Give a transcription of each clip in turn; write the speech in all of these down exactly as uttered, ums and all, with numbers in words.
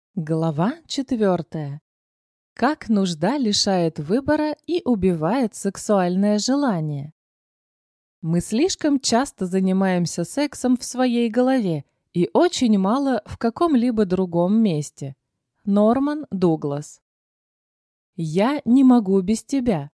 Глава четвертая. Как нужда лишает выбора и убивает сексуальное желание. Мы слишком часто занимаемся сексом в своей голове и очень мало в каком-либо другом месте. Норман Дуглас. Я не могу без тебя.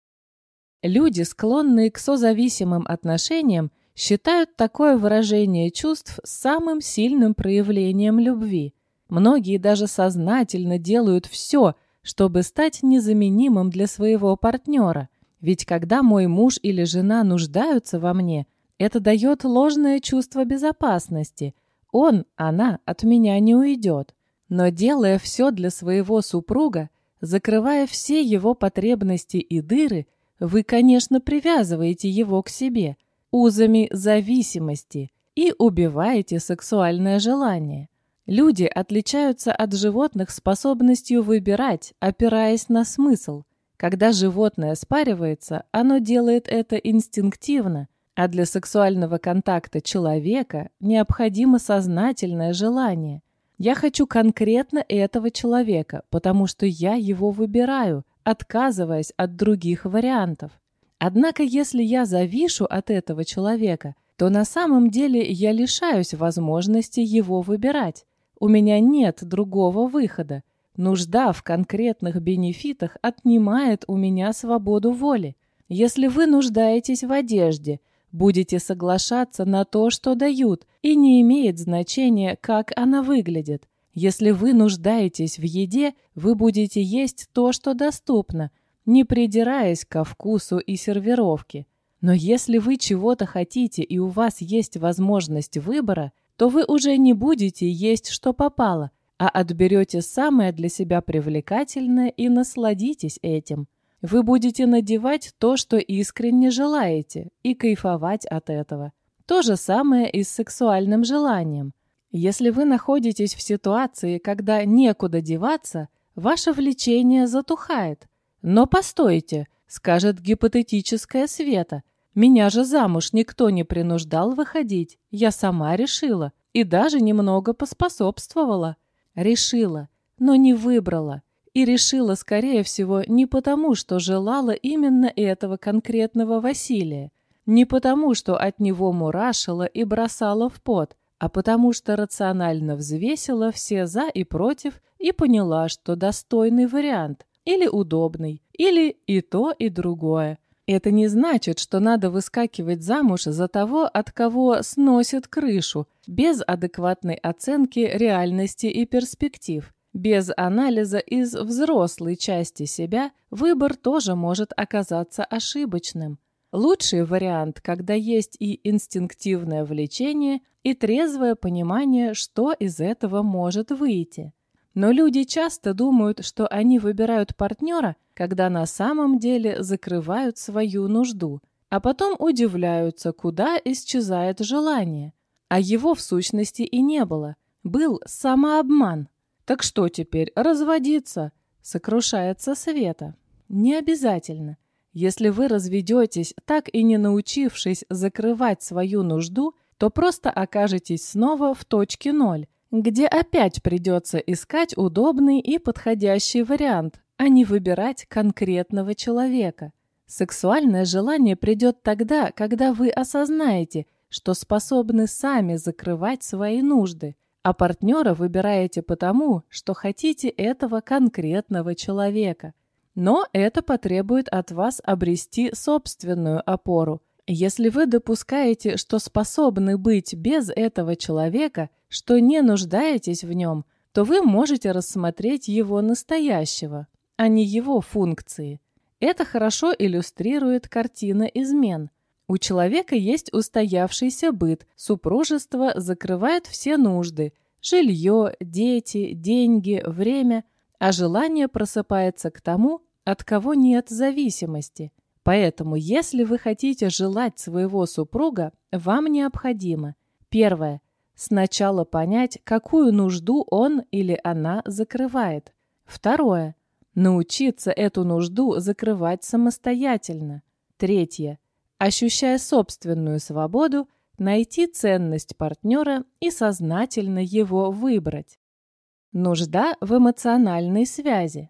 Люди, склонные к созависимым отношениям, считают такое выражение чувств самым сильным проявлением любви. Многие даже сознательно делают все, чтобы стать незаменимым для своего партнера. Ведь когда мой муж или жена нуждаются во мне, это дает ложное чувство безопасности. Он, она от меня не уйдет. Но делая все для своего супруга, закрывая все его потребности и дыры, вы, конечно, привязываете его к себе узами зависимости и убиваете сексуальное желание. Люди отличаются от животных способностью выбирать, опираясь на смысл. Когда животное спаривается, оно делает это инстинктивно, а для сексуального контакта человека необходимо сознательное желание. Я хочу конкретно этого человека, потому что я его выбираю, отказываясь от других вариантов. Однако, если я завишу от этого человека, то на самом деле я лишаюсь возможности его выбирать. У меня нет другого выхода. Нужда в конкретных бенефитах отнимает у меня свободу воли. Если вы нуждаетесь в одежде, будете соглашаться на то, что дают, и не имеет значения, как она выглядит. Если вы нуждаетесь в еде, вы будете есть то, что доступно, не придираясь ко вкусу и сервировке. Но если вы чего-то хотите и у вас есть возможность выбора, то вы уже не будете есть, что попало, а отберете самое для себя привлекательное и насладитесь этим. Вы будете надевать то, что искренне желаете, и кайфовать от этого. То же самое и с сексуальным желанием. Если вы находитесь в ситуации, когда некуда деваться, ваше влечение затухает. Но постойте, скажет гипотетическая Света, меня же замуж никто не принуждал выходить, я сама решила и даже немного поспособствовала. Решила, но не выбрала. И решила, скорее всего, не потому, что желала именно этого конкретного Василия, не потому, что от него мурашила и бросала в пот, а потому что рационально взвесила все «за» и «против» и поняла, что достойный вариант, или удобный, или и то, и другое. Это не значит, что надо выскакивать замуж за того, от кого сносит крышу, без адекватной оценки реальности и перспектив. Без анализа из взрослой части себя выбор тоже может оказаться ошибочным. Лучший вариант, когда есть и инстинктивное влечение, и трезвое понимание, что из этого может выйти. Но люди часто думают, что они выбирают партнера, когда на самом деле закрывают свою нужду, а потом удивляются, куда исчезает желание. А его в сущности и не было. Был самообман. «Так что теперь, разводиться?» — сокрушается Света. Не обязательно. Если вы разведетесь, так и не научившись закрывать свою нужду, то просто окажетесь снова в точке ноль, где опять придется искать удобный и подходящий вариант, а не выбирать конкретного человека. Сексуальное желание придет тогда, когда вы осознаете, что способны сами закрывать свои нужды, а партнера выбираете потому, что хотите этого конкретного человека. Но это потребует от вас обрести собственную опору. Если вы допускаете, что способны быть без этого человека, что не нуждаетесь в нем, то вы можете рассмотреть его настоящего, а не его функции. Это хорошо иллюстрирует картина измен. У человека есть устоявшийся быт, супружество закрывает все нужды – жилье, дети, деньги, время, а желание просыпается к тому, от кого нет зависимости. Поэтому, если вы хотите желать своего супруга, вам необходимо: первое – сначала понять, какую нужду он или она закрывает. Второе – научиться эту нужду закрывать самостоятельно. Третье – ощущая собственную свободу, найти ценность партнера и сознательно его выбрать. Нужда в эмоциональной связи.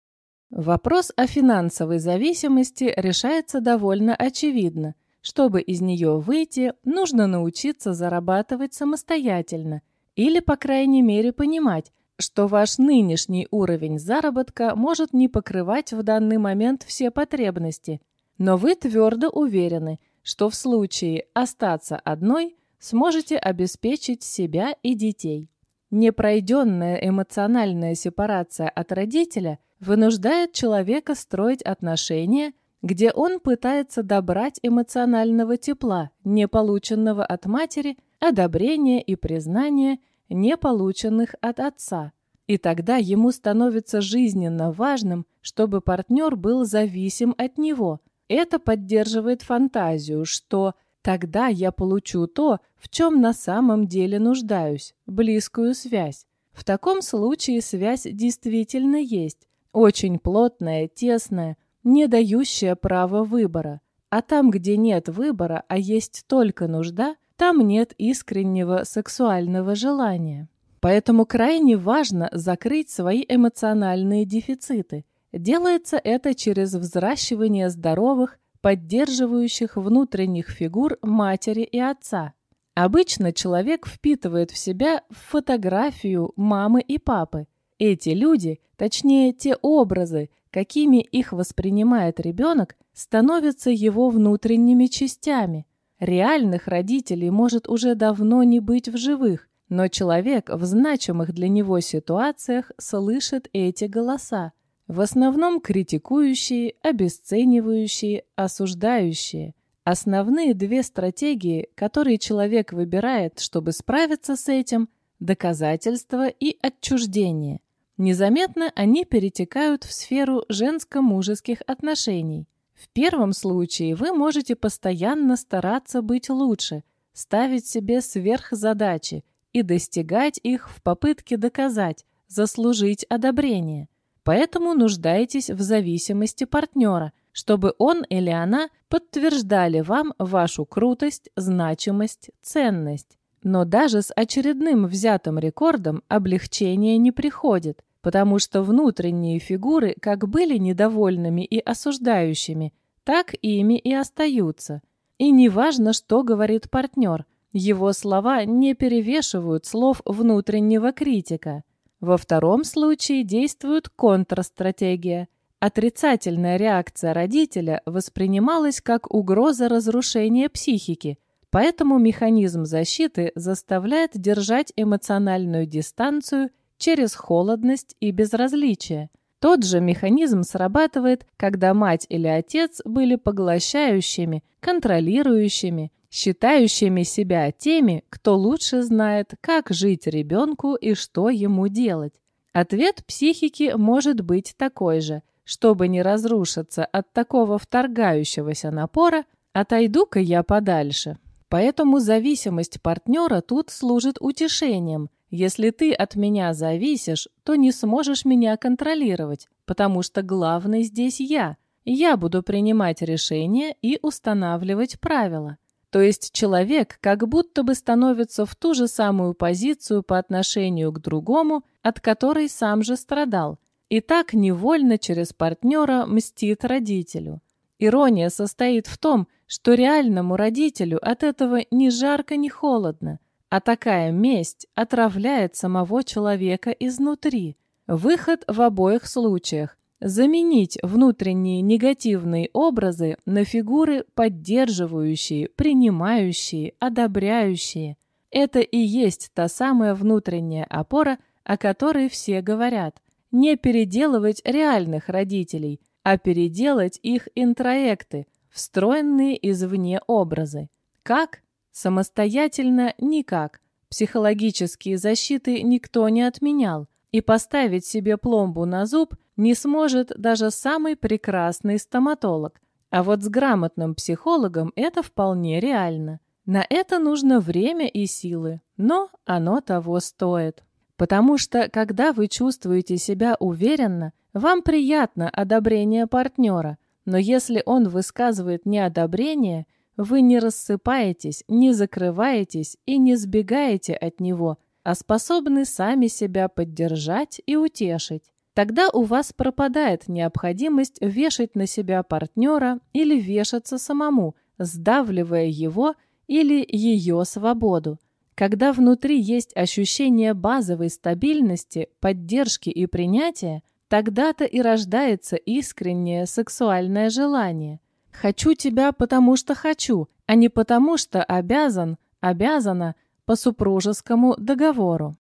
Вопрос о финансовой зависимости решается довольно очевидно. Чтобы из нее выйти, нужно научиться зарабатывать самостоятельно или, по крайней мере, понимать, что ваш нынешний уровень заработка может не покрывать в данный момент все потребности, но вы твердо уверены, что в случае остаться одной сможете обеспечить себя и детей. Непройденная эмоциональная сепарация от родителя вынуждает человека строить отношения, где он пытается добрать эмоционального тепла, не полученного от матери, одобрения и признания, не полученных от отца. И тогда ему становится жизненно важным, чтобы партнер был зависим от него. Это поддерживает фантазию, что «тогда я получу то, в чем на самом деле нуждаюсь, близкую связь». В таком случае связь действительно есть, очень плотная, тесная, не дающая права выбора. А там, где нет выбора, а есть только нужда, там нет искреннего сексуального желания. Поэтому крайне важно закрыть свои эмоциональные дефициты. Делается это через взращивание здоровых, поддерживающих внутренних фигур матери и отца. Обычно человек впитывает в себя фотографию мамы и папы. Эти люди, точнее те образы, какими их воспринимает ребенок, становятся его внутренними частями. Реальных родителей может уже давно не быть в живых, но человек в значимых для него ситуациях слышит эти голоса. В основном критикующие, обесценивающие, осуждающие. Основные две стратегии, которые человек выбирает, чтобы справиться с этим – доказательство и отчуждение. Незаметно они перетекают в сферу женско-мужеских отношений. В первом случае вы можете постоянно стараться быть лучше, ставить себе сверхзадачи и достигать их в попытке доказать, заслужить одобрение. Поэтому нуждаетесь в зависимости партнера, чтобы он или она подтверждали вам вашу крутость, значимость, ценность. Но даже с очередным взятым рекордом облегчение не приходит, потому что внутренние фигуры как были недовольными и осуждающими, так ими и остаются. И неважно, что говорит партнер, его слова не перевешивают слов внутреннего критика. Во втором случае действует контрстратегия. Отрицательная реакция родителя воспринималась как угроза разрушения психики, поэтому механизм защиты заставляет держать эмоциональную дистанцию через холодность и безразличие. Тот же механизм срабатывает, когда мать или отец были поглощающими, контролирующими, считающими себя теми, кто лучше знает, как жить ребенку и что ему делать. Ответ психики может быть такой же. Чтобы не разрушиться от такого вторгающегося напора, отойду-ка я подальше. Поэтому зависимость партнера тут служит утешением. Если ты от меня зависишь, то не сможешь меня контролировать, потому что главный здесь я. Я буду принимать решения и устанавливать правила. То есть человек как будто бы становится в ту же самую позицию по отношению к другому, от которой сам же страдал, и так невольно через партнера мстит родителю. Ирония состоит в том, что реальному родителю от этого ни жарко, ни холодно, а такая месть отравляет самого человека изнутри. Выход в обоих случаях – заменить внутренние негативные образы на фигуры, поддерживающие, принимающие, одобряющие. Это и есть та самая внутренняя опора, о которой все говорят. Не переделывать реальных родителей, а переделать их интроекты, встроенные извне образы. Как? Самостоятельно никак. Психологические защиты никто не отменял, и поставить себе пломбу на зуб не сможет даже самый прекрасный стоматолог. А вот с грамотным психологом это вполне реально. На это нужно время и силы, но оно того стоит. Потому что, когда вы чувствуете себя уверенно, вам приятно одобрение партнера, но если он высказывает неодобрение, вы не рассыпаетесь, не закрываетесь и не сбегаете от него, а способны сами себя поддержать и утешить. Тогда у вас пропадает необходимость вешать на себя партнера или вешаться самому, сдавливая его или ее свободу. Когда внутри есть ощущение базовой стабильности, поддержки и принятия, тогда-то и рождается искреннее сексуальное желание. Хочу тебя, потому что хочу, а не потому что обязан, обязана по супружескому договору.